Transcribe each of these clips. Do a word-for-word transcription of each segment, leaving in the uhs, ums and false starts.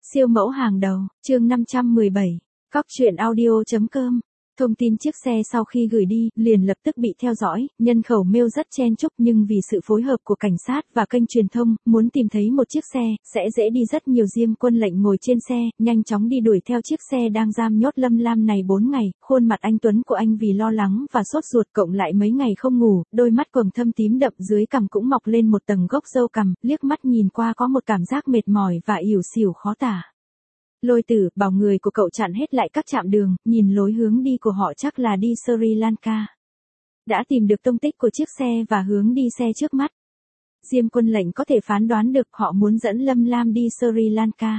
Siêu mẫu hàng đầu, chương năm trăm mười bảy, cóc truyện audio chấm com. Thông tin chiếc xe sau khi gửi đi, liền lập tức bị theo dõi, nhân khẩu mail rất chen chúc nhưng vì sự phối hợp của cảnh sát và kênh truyền thông, muốn tìm thấy một chiếc xe, sẽ dễ đi rất nhiều. Diêm Quân Lệnh ngồi trên xe, nhanh chóng đi đuổi theo chiếc xe đang giam nhốt Lâm Lam này bốn ngày, khuôn mặt anh tuấn của anh vì lo lắng và sốt ruột cộng lại mấy ngày không ngủ, đôi mắt quầng thâm tím đậm dưới cằm cũng mọc lên một tầng gốc râu cằm, liếc mắt nhìn qua có một cảm giác mệt mỏi và ỉu xìu khó tả. Lôi Tử, bảo người của cậu chặn hết lại các trạm đường, nhìn lối hướng đi của họ chắc là đi Sri Lanka. Đã tìm được tung tích của chiếc xe và hướng đi xe trước mắt. Diêm Quân Lệnh có thể phán đoán được họ muốn dẫn Lâm Lam đi Sri Lanka.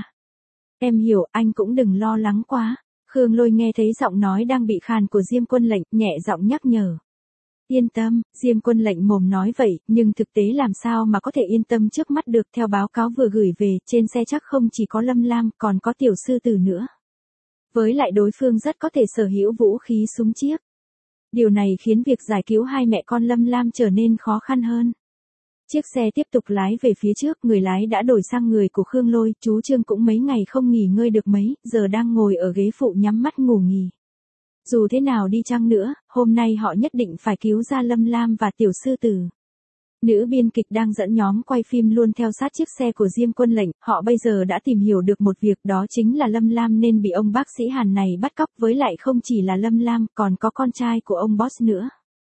Em hiểu, anh cũng đừng lo lắng quá. Khương Lôi nghe thấy giọng nói đang bị khàn của Diêm Quân Lệnh, nhẹ giọng nhắc nhở. Yên tâm, Diêm Quân Lệnh mồm nói vậy, nhưng thực tế làm sao mà có thể yên tâm trước mắt được. Theo báo cáo vừa gửi về, trên xe chắc không chỉ có Lâm Lam, còn có Tiểu Sư Tử nữa. Với lại đối phương rất có thể sở hữu vũ khí súng chiếc. Điều này khiến việc giải cứu hai mẹ con Lâm Lam trở nên khó khăn hơn. Chiếc xe tiếp tục lái về phía trước, người lái đã đổi sang người của Khương Lôi, chú Trương cũng mấy ngày không nghỉ ngơi được mấy, giờ đang ngồi ở ghế phụ nhắm mắt ngủ nghỉ. Dù thế nào đi chăng nữa, hôm nay họ nhất định phải cứu ra Lâm Lam và Tiểu Sư Tử. Nữ biên kịch đang dẫn nhóm quay phim luôn theo sát chiếc xe của Diêm Quân Lệnh, họ bây giờ đã tìm hiểu được một việc, đó chính là Lâm Lam nên bị ông bác sĩ Hàn này bắt cóc, với lại không chỉ là Lâm Lam, còn có con trai của ông boss nữa.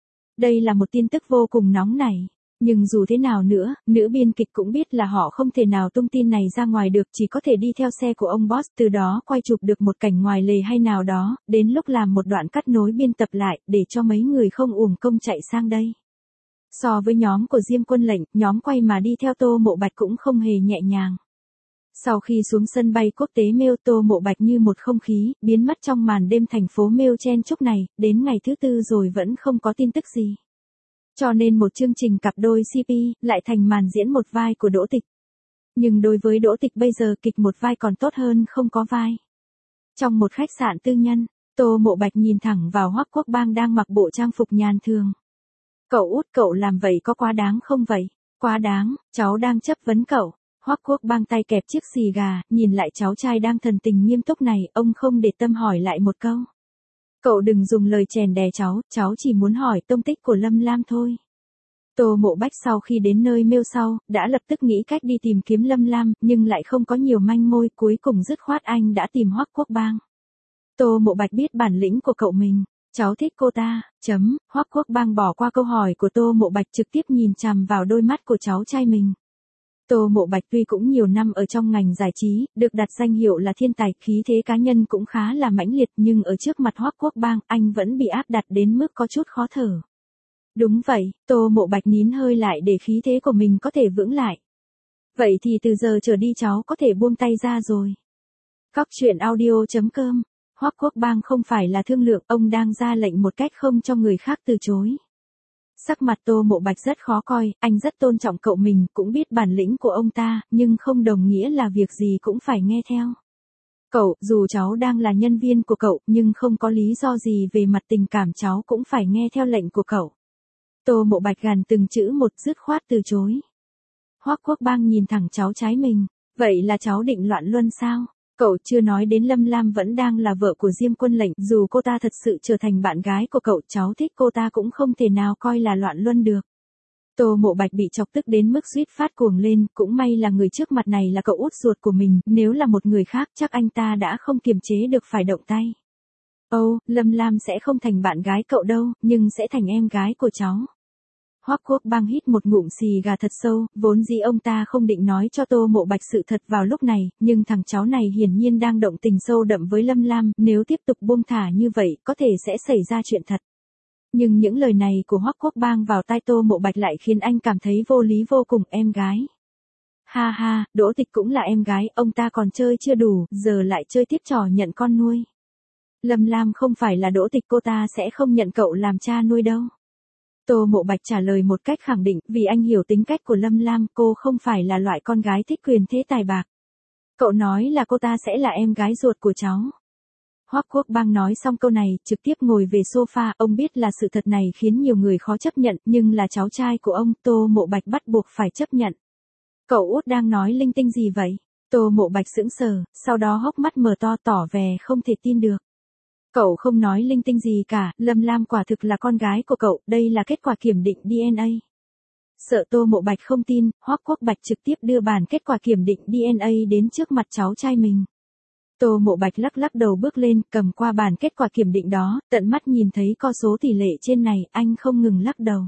Đây là một tin tức vô cùng nóng nảy. Nhưng dù thế nào nữa, nữ biên kịch cũng biết là họ không thể nào tung tin này ra ngoài được, chỉ có thể đi theo xe của ông boss, từ đó quay chụp được một cảnh ngoài lề hay nào đó, đến lúc làm một đoạn cắt nối biên tập lại, để cho mấy người không uổng công chạy sang đây. So với nhóm của Diêm Quân Lệnh, nhóm quay mà đi theo Tô Mộ Bạch cũng không hề nhẹ nhàng. Sau khi xuống sân bay quốc tế Mêu, Tô Mộ Bạch như một không khí, biến mất trong màn đêm thành phố Mêu chen chúc này, đến ngày thứ tư rồi vẫn không có tin tức gì. Cho nên một chương trình cặp đôi xê pê, lại thành màn diễn một vai của Đỗ Tịch. Nhưng đối với Đỗ Tịch bây giờ kịch một vai còn tốt hơn không có vai. Trong một khách sạn tư nhân, Tô Mộ Bạch nhìn thẳng vào Hoắc Quốc Bang đang mặc bộ trang phục nhàn thường. Cậu út, cậu làm vậy có quá đáng không vậy? Quá đáng, cháu đang chất vấn cậu. Hoắc Quốc Bang tay kẹp chiếc xì gà, nhìn lại cháu trai đang thần tình nghiêm túc này, ông không để tâm hỏi lại một câu. Cậu đừng dùng lời chèn đè cháu, cháu chỉ muốn hỏi tung tích của Lâm Lam thôi. Tô Mộ Bách sau khi đến nơi Mêu sau, đã lập tức nghĩ cách đi tìm kiếm Lâm Lam, nhưng lại không có nhiều manh mối, cuối cùng dứt khoát anh đã tìm Hoắc Quốc Bang. Tô Mộ Bạch biết bản lĩnh của cậu mình, cháu thích cô ta, chấm, Hoắc Quốc Bang bỏ qua câu hỏi của Tô Mộ Bạch trực tiếp nhìn chằm vào đôi mắt của cháu trai mình. Tô Mộ Bạch tuy cũng nhiều năm ở trong ngành giải trí, được đặt danh hiệu là thiên tài, khí thế cá nhân cũng khá là mãnh liệt, nhưng ở trước mặt Hoắc Quốc Bang, anh vẫn bị áp đặt đến mức có chút khó thở. Đúng vậy, Tô Mộ Bạch nín hơi lại để khí thế của mình có thể vững lại. Vậy thì từ giờ trở đi cháu có thể buông tay ra rồi. Cóc truyện audio chấm com. Hoắc Quốc Bang không phải là thương lượng, ông đang ra lệnh một cách không cho người khác từ chối. Sắc mặt Tô Mộ Bạch rất khó coi, anh rất tôn trọng cậu mình, cũng biết bản lĩnh của ông ta, nhưng không đồng nghĩa là việc gì cũng phải nghe theo. Cậu, dù cháu đang là nhân viên của cậu, nhưng không có lý do gì về mặt tình cảm cháu cũng phải nghe theo lệnh của cậu. Tô Mộ Bạch gằn từng chữ một, dứt khoát từ chối. Hoắc Quốc Bang nhìn thẳng cháu trai mình, vậy là cháu định loạn luân sao? Cậu chưa nói đến Lâm Lam vẫn đang là vợ của Diêm Quân Lệnh, dù cô ta thật sự trở thành bạn gái của cậu, cháu thích cô ta cũng không thể nào coi là loạn luân được. Tô Mộ Bạch bị chọc tức đến mức suýt phát cuồng lên, cũng may là người trước mặt này là cậu út ruột của mình, nếu là một người khác chắc anh ta đã không kiềm chế được phải động tay. Ồ, oh, Lâm Lam sẽ không thành bạn gái cậu đâu, nhưng sẽ thành em gái của cháu. Hoắc Quốc Bang hít một ngụm xì gà thật sâu, vốn dĩ ông ta không định nói cho Tô Mộ Bạch sự thật vào lúc này, nhưng thằng cháu này hiển nhiên đang động tình sâu đậm với Lâm Lam, nếu tiếp tục buông thả như vậy, có thể sẽ xảy ra chuyện thật. Nhưng những lời này của Hoắc Quốc Bang vào tai Tô Mộ Bạch lại khiến anh cảm thấy vô lý vô cùng. Em gái. Ha ha, Đỗ Tịch cũng là em gái, ông ta còn chơi chưa đủ, giờ lại chơi tiếp trò nhận con nuôi. Lâm Lam không phải là Đỗ Tịch, cô ta sẽ không nhận cậu làm cha nuôi đâu. Tô Mộ Bạch trả lời một cách khẳng định, vì anh hiểu tính cách của Lâm Lam, cô không phải là loại con gái thích quyền thế tài bạc. Cậu nói là cô ta sẽ là em gái ruột của cháu. Hoắc Quốc Bang nói xong câu này, trực tiếp ngồi về sofa, ông biết là sự thật này khiến nhiều người khó chấp nhận, nhưng là cháu trai của ông, Tô Mộ Bạch bắt buộc phải chấp nhận. Cậu út đang nói linh tinh gì vậy? Tô Mộ Bạch sững sờ, sau đó hốc mắt mở to tỏ vẻ không thể tin được. Cậu không nói linh tinh gì cả, Lâm Lam quả thực là con gái của cậu, đây là kết quả kiểm định đê en a. Sợ Tô Mộ Bạch không tin, Hoắc Quốc Bạch trực tiếp đưa bản kết quả kiểm định đê en a đến trước mặt cháu trai mình. Tô Mộ Bạch lắc lắc đầu bước lên, cầm qua bản kết quả kiểm định đó, tận mắt nhìn thấy con số tỷ lệ trên này, anh không ngừng lắc đầu.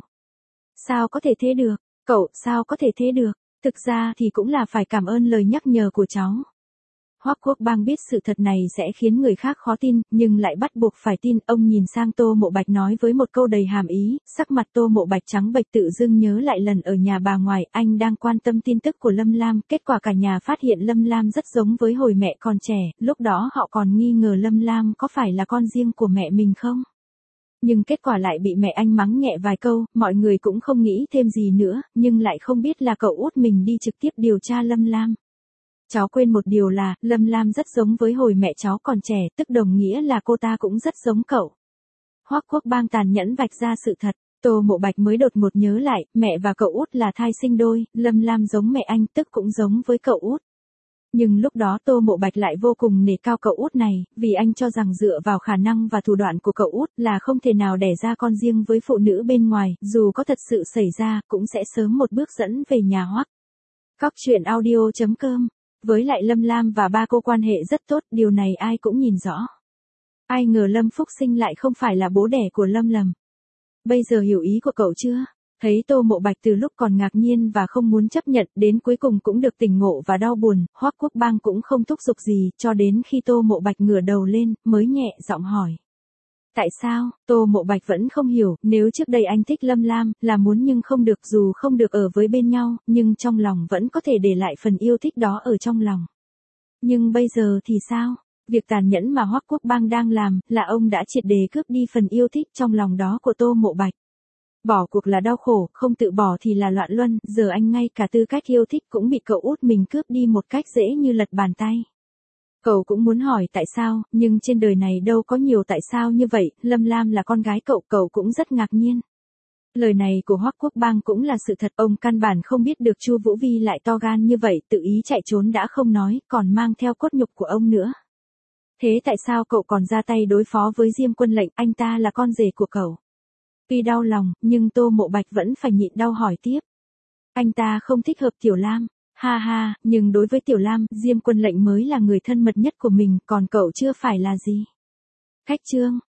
Sao có thể thế được? Cậu, sao có thể thế được? Thực ra thì cũng là phải cảm ơn lời nhắc nhở của cháu. Hoắc Quốc Bang biết sự thật này sẽ khiến người khác khó tin, nhưng lại bắt buộc phải tin. Ông nhìn sang Tô Mộ Bạch nói với một câu đầy hàm ý, sắc mặt Tô Mộ Bạch trắng bệch tự dưng nhớ lại lần ở nhà bà ngoại, anh đang quan tâm tin tức của Lâm Lam, kết quả cả nhà phát hiện Lâm Lam rất giống với hồi mẹ còn trẻ, lúc đó họ còn nghi ngờ Lâm Lam có phải là con riêng của mẹ mình không? Nhưng kết quả lại bị mẹ anh mắng nhẹ vài câu, mọi người cũng không nghĩ thêm gì nữa, nhưng lại không biết là cậu út mình đi trực tiếp điều tra Lâm Lam. Cháu quên một điều là, Lâm Lam rất giống với hồi mẹ cháu còn trẻ, tức đồng nghĩa là cô ta cũng rất giống cậu. Hoắc Quốc Bang tàn nhẫn vạch ra sự thật, Tô Mộ Bạch mới đột ngột nhớ lại, mẹ và cậu út là thai sinh đôi, Lâm Lam giống mẹ anh tức cũng giống với cậu út. Nhưng lúc đó Tô Mộ Bạch lại vô cùng nể cao cậu út này, vì anh cho rằng dựa vào khả năng và thủ đoạn của cậu út là không thể nào đẻ ra con riêng với phụ nữ bên ngoài, dù có thật sự xảy ra, cũng sẽ sớm một bước dẫn về nhà Hoắc. Cóc truyện audio chấm com. Với lại Lâm Lam và ba cô quan hệ rất tốt, điều này ai cũng nhìn rõ. Ai ngờ Lâm Phúc Sinh lại không phải là bố đẻ của Lâm Lầm. Bây giờ hiểu ý của cậu chưa? Thấy Tô Mộ Bạch từ lúc còn ngạc nhiên và không muốn chấp nhận, đến cuối cùng cũng được tỉnh ngộ và đau buồn, Hoắc Quốc Bang cũng không thúc giục gì, cho đến khi Tô Mộ Bạch ngửa đầu lên, mới nhẹ giọng hỏi. Tại sao? Tô Mộ Bạch vẫn không hiểu, nếu trước đây anh thích Lâm Lam, là muốn nhưng không được, dù không được ở với bên nhau, nhưng trong lòng vẫn có thể để lại phần yêu thích đó ở trong lòng. Nhưng bây giờ thì sao? Việc tàn nhẫn mà Hoắc Quốc Bang đang làm, là ông đã triệt để cướp đi phần yêu thích trong lòng đó của Tô Mộ Bạch. Bỏ cuộc là đau khổ, không tự bỏ thì là loạn luân, giờ anh ngay cả tư cách yêu thích cũng bị cậu út mình cướp đi một cách dễ như lật bàn tay. Cậu cũng muốn hỏi tại sao, nhưng trên đời này đâu có nhiều tại sao như vậy, Lâm Lam là con gái cậu, cậu cũng rất ngạc nhiên. Lời này của Hoắc Quốc Bang cũng là sự thật, ông căn bản không biết được Chu Vũ Vi lại to gan như vậy, tự ý chạy trốn đã không nói, còn mang theo cốt nhục của ông nữa. Thế tại sao cậu còn ra tay đối phó với Diêm Quân Lệnh, anh ta là con rể của cậu? Tuy đau lòng, nhưng Tô Mộ Bạch vẫn phải nhịn đau hỏi tiếp. Anh ta không thích hợp Tiểu Lam. Ha ha, nhưng đối với Tiểu Lam, Diêm Quân Lệnh mới là người thân mật nhất của mình, còn cậu chưa phải là gì. Khách trương,